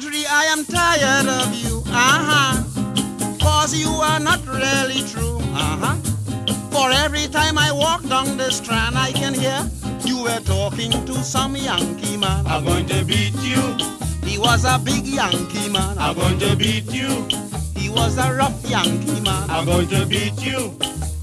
Marjorie, I am tired of you, cause you are not really true, For every time I walk down the strand, I can hear you were talking to some Yankee man. I'm going to beat you. He was a big Yankee man. I'm going to beat you. He was a rough Yankee man. I'm going to beat you.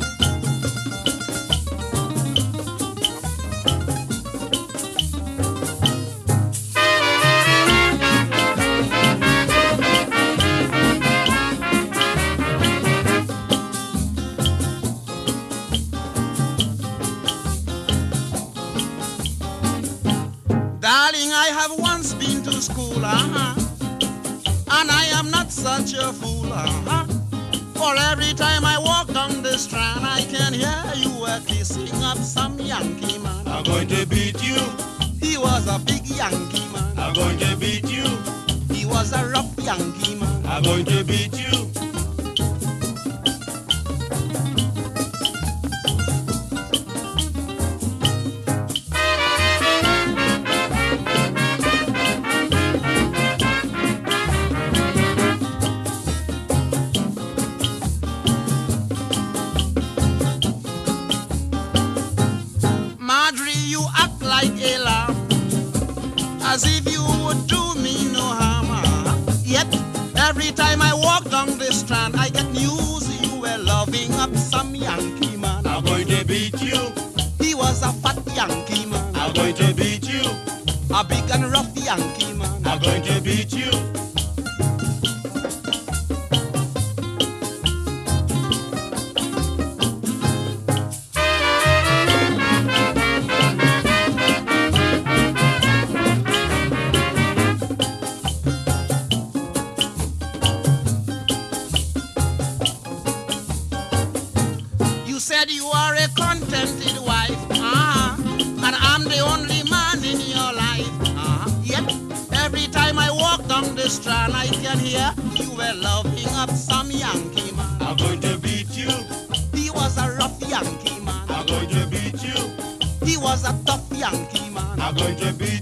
Darling, I have once been to school, and I am not such a fool, For every time I walk down the strand, I can hear you were kissing up some Yankee man. I'm going to beat you. He was a big Yankee man. I'm going to beat you. He was a rough Yankee man. I'm going to beat you. Marjorie, you act like a lamb, as if you would do me no harm. Yet, every time I walk down the strand, I get news you were loving up some Yankee man. I'm going to beat you. He was a fat Yankee man. I'm going to beat you. A big and rough Yankee man. I'm going to beat you. You said you are a contented wife, and I'm the only man in your life, Yet, every time I walk down the strand, I can hear you were loving up some Yankee man. I'm going to beat you. He was a rough Yankee man. I'm going to beat you. He was a tough Yankee man. I'm going to beat